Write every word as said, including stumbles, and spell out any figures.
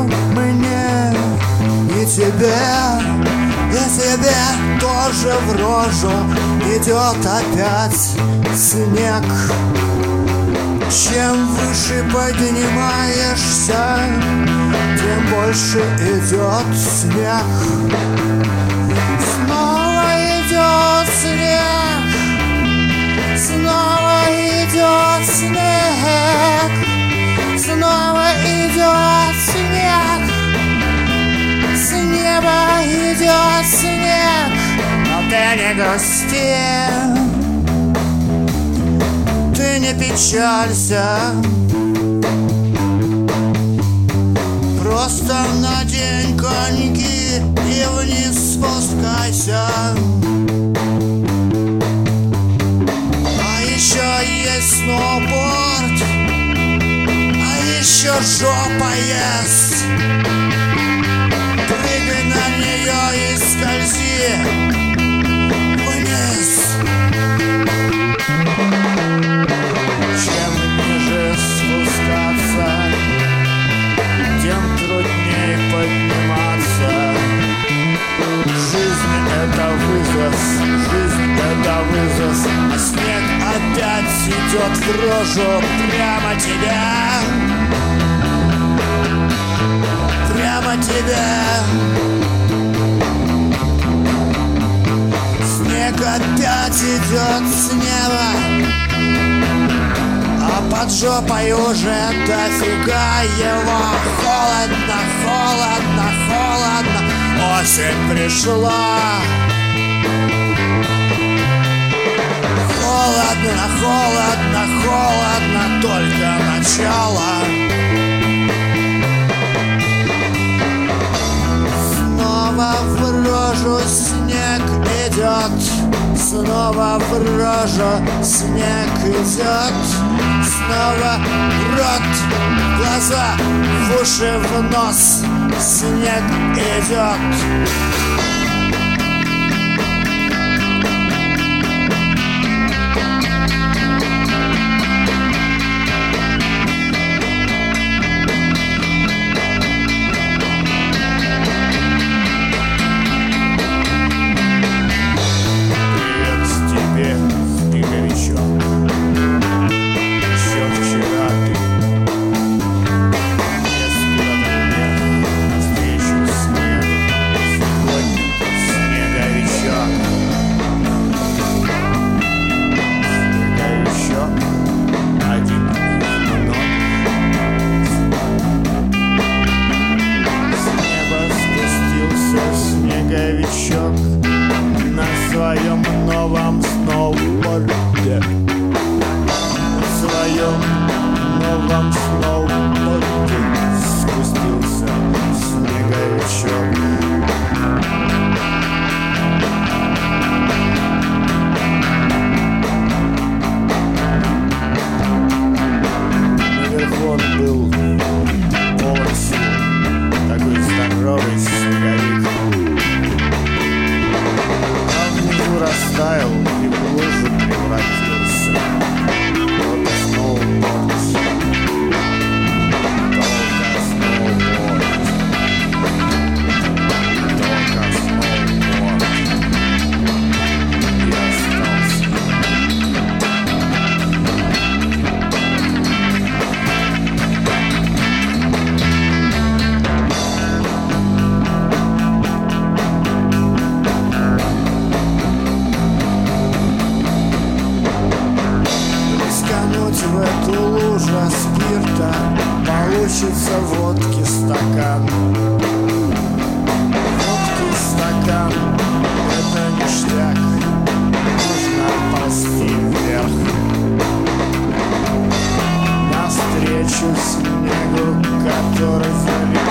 мне и тебе, и тебе тоже в рожу идет опять снег. Чем выше поднимаешься, тем больше идет снег. Снова идет снег, снова идет снег, снова идет снег, с неба идет снег. Но ты не грусти, ты не печалься, просто надень коньки и вниз спускайся. А еще есть сноуборд, а еще жопа есть. Прыгай на нее и скользи вниз. Чем ниже спускаться, тем труднее подниматься. Жизнь — это вызов, жизнь — это вызов. А снег опять идет в рожу прямо тебя, прямо тебя. Снег опять идет с неба, а под жопой уже дофига его. Холодно, холодно, холодно, осень пришла. Холодно, холодно, холодно, только начало. Снова в рожу снег идет, снова в рожу снег идет. Снова в рот, в глаза, в уши, в нос снег идет. Снеговичок на своем новом сноуборде, на своем новом сноуборде спустился снеговичок. Наверху он был полон сил, такой здоровый снеговик. Растаял и в лужу превратился. Вот сноуборд, только сноуборд, только сноуборд. И остался. В эту лужу спирта получится водки стакан. Водки стакан — это ништяк, нужно ползти вверх. Навстречу снегу, который залил